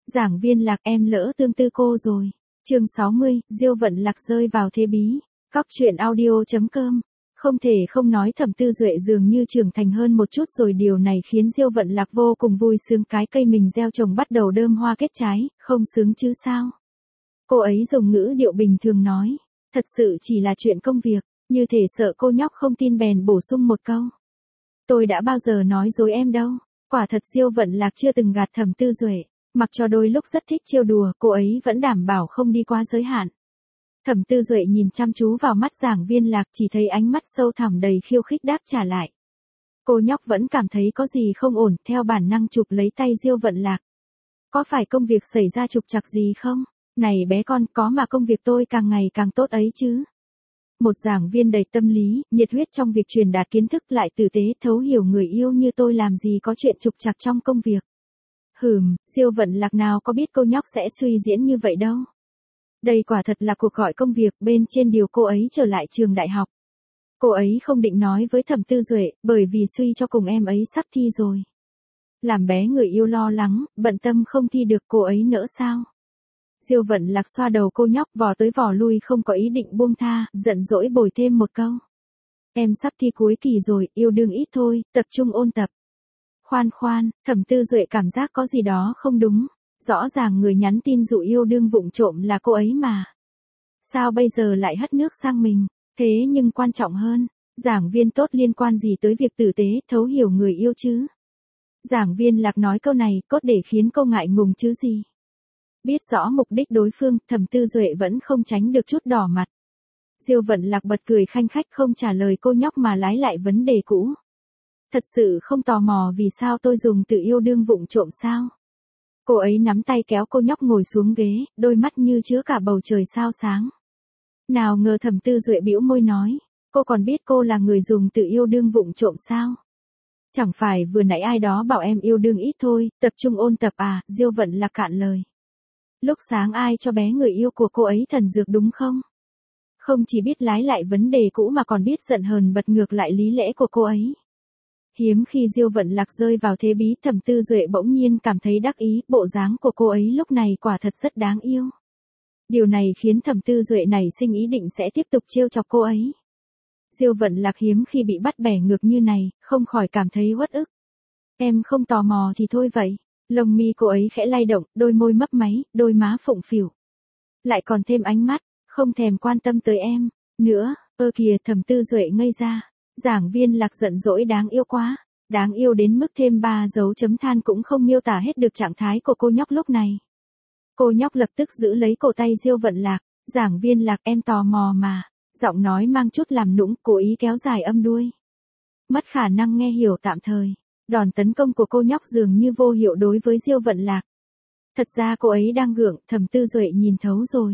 Giảng viên Lạc, em lỡ tương tư cô rồi. Chương 60, Diêu Vận Lạc rơi vào thế bí. Cóc truyện audio.com. Không thể không nói Thẩm Tư Duệ dường như trưởng thành hơn một chút rồi, điều này khiến Diêu Vận Lạc vô cùng vui sướng, cái cây mình gieo trồng bắt đầu đơm hoa kết trái, không sướng chứ sao. Cô ấy dùng ngữ điệu bình thường nói, thật sự chỉ là chuyện công việc, như thể sợ cô nhóc không tin bèn bổ sung một câu. Tôi đã bao giờ nói dối em đâu. Quả thật Diêu Vận Lạc chưa từng gạt Thẩm Tư Duệ, mặc cho đôi lúc rất thích trêu đùa, cô ấy vẫn đảm bảo không đi quá giới hạn. Thẩm Tư Duệ nhìn chăm chú vào mắt giảng viên Lạc, chỉ thấy ánh mắt sâu thẳm đầy khiêu khích đáp trả lại. Cô nhóc vẫn cảm thấy có gì không ổn, theo bản năng chụp lấy tay Diêu Vận Lạc. Có phải công việc xảy ra trục trặc gì không? Này bé con, có mà công việc tôi càng ngày càng tốt ấy chứ. Một giảng viên đầy tâm lý, nhiệt huyết trong việc truyền đạt kiến thức, lại tử tế thấu hiểu người yêu như tôi, làm gì có chuyện trục trặc trong công việc. Diêu Vận Lạc nào có biết cô nhóc sẽ suy diễn như vậy đâu. Đây quả thật là cuộc gọi công việc, bên trên điều cô ấy trở lại trường đại học. Cô ấy không định nói với Thẩm Tư Duệ, bởi vì suy cho cùng em ấy sắp thi rồi. Làm bé người yêu lo lắng, bận tâm không thi được, cô ấy nỡ sao? Diêu Vận Lạc xoa đầu cô nhóc, vò tới vò lui không có ý định buông tha, giận dỗi bồi thêm một câu. Em sắp thi cuối kỳ rồi, yêu đương ít thôi, tập trung ôn tập. Khoan, Thẩm Tư Duệ cảm giác có gì đó không đúng. Rõ ràng người nhắn tin dụ yêu đương vụng trộm là cô ấy mà. Sao bây giờ lại hất nước sang mình? Thế nhưng quan trọng hơn, giảng viên tốt liên quan gì tới việc tử tế, thấu hiểu người yêu chứ? Giảng viên Lạc nói câu này cốt để khiến cô ngại ngùng chứ gì. Biết rõ mục đích đối phương, Thẩm Tư Duệ vẫn không tránh được chút đỏ mặt. Diêu Vận Lạc bật cười khanh khách, không trả lời cô nhóc mà lái lại vấn đề cũ. Thật sự không tò mò vì sao tôi dùng từ yêu đương vụng trộm sao? Cô ấy nắm tay kéo cô nhóc ngồi xuống ghế, đôi mắt như chứa cả bầu trời sao sáng. Nào ngờ Thẩm Tư Duệ bĩu môi nói, cô còn biết cô là người dùng từ yêu đương vụng trộm sao? Chẳng phải vừa nãy ai đó bảo em yêu đương ít thôi, tập trung ôn tập à? Diêu Vận Lạc cạn lời. Lúc sáng ai cho bé người yêu của cô ấy thần dược đúng không? Không chỉ biết lái lại vấn đề cũ mà còn biết giận hờn bật ngược lại lý lẽ của cô ấy. Hiếm khi Diêu Vận Lạc rơi vào thế bí, Thẩm Tư Duệ bỗng nhiên cảm thấy đắc ý, bộ dáng của cô ấy lúc này quả thật rất đáng yêu. Điều này khiến Thẩm Tư Duệ nảy sinh ý định sẽ tiếp tục trêu chọc cô ấy. Diêu Vận Lạc hiếm khi bị bắt bẻ ngược như này, không khỏi cảm thấy uất ức. Em không tò mò thì thôi vậy. Lông mi cô ấy khẽ lay động, đôi môi mấp máy, đôi má phụng phỉu. Lại còn thêm ánh mắt, không thèm quan tâm tới em. Nữa, kìa, Thẩm Tư Duệ ngây ra. Giảng viên Lạc giận dỗi, đáng yêu quá. Đáng yêu đến mức thêm 3 dấu chấm than cũng không miêu tả hết được trạng thái của cô nhóc lúc này. Cô nhóc lập tức giữ lấy cổ tay Diêu Vận Lạc. Giảng viên Lạc, em tò mò mà. Giọng nói mang chút làm nũng, cố ý kéo dài âm đuôi. Mất khả năng nghe hiểu tạm thời. Đòn tấn công của cô nhóc dường như vô hiệu đối với Diêu Vận Lạc. Thật ra cô ấy đang gượng, Thẩm Tư Duệ nhìn thấu rồi.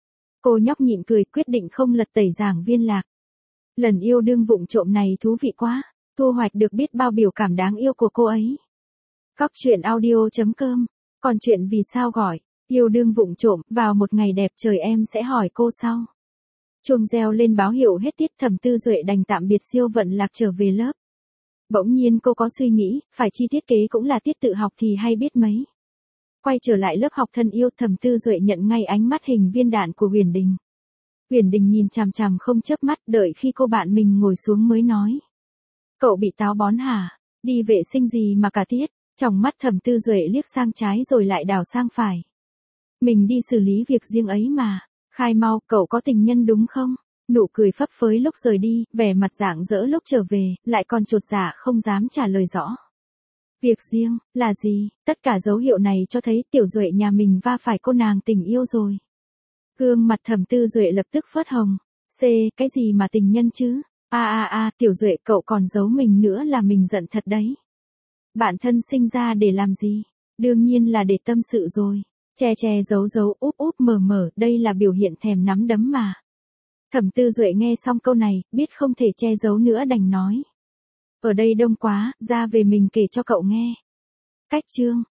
Cô nhóc nhịn cười, quyết định không lật tẩy giảng viên Lạc. Lần yêu đương vụng trộm này thú vị quá, thu hoạch được biết bao biểu cảm đáng yêu của cô ấy. Cóc truyện audio.com. Còn chuyện vì sao gọi yêu đương vụng trộm, vào một ngày đẹp trời em sẽ hỏi cô sau. Chuông reo lên báo hiệu hết tiết, Thẩm Tư Duệ đành tạm biệt Diêu Vận Lạc trở về lớp. Bỗng nhiên cô có suy nghĩ, phải chi thiết kế cũng là tiết tự học thì hay biết mấy. Quay trở lại lớp học thân yêu, Thẩm Tư Duệ nhận ngay ánh mắt hình viên đạn của Huyền Đình. Huyền Đình nhìn chằm chằm không chớp mắt, đợi khi cô bạn mình ngồi xuống mới nói. Cậu bị táo bón hả? Đi vệ sinh gì mà cả tiết? Trong mắt Thẩm Tư Duệ liếc sang trái rồi lại đảo sang phải. Mình đi xử lý việc riêng ấy mà. Khai mau, cậu có tình nhân đúng không? Nụ cười phấp phới lúc rời đi, vẻ mặt rạng rỡ lúc trở về, lại còn chột dạ không dám trả lời rõ. Việc riêng, là gì? Tất cả dấu hiệu này cho thấy Tiểu Duệ nhà mình va phải cô nàng tình yêu rồi. Gương mặt Thẩm Tư Duệ lập tức phớt hồng. Cái gì mà tình nhân chứ? Tiểu Duệ, cậu còn giấu mình nữa là mình giận thật đấy. Bạn thân sinh ra để làm gì? Đương nhiên là để tâm sự rồi. Che giấu úp mở, đây là biểu hiện thèm nắm đấm mà. Thẩm Tư Duệ nghe xong câu này, biết không thể che giấu nữa đành nói. Ở đây đông quá, ra về mình kể cho cậu nghe. Cách chương.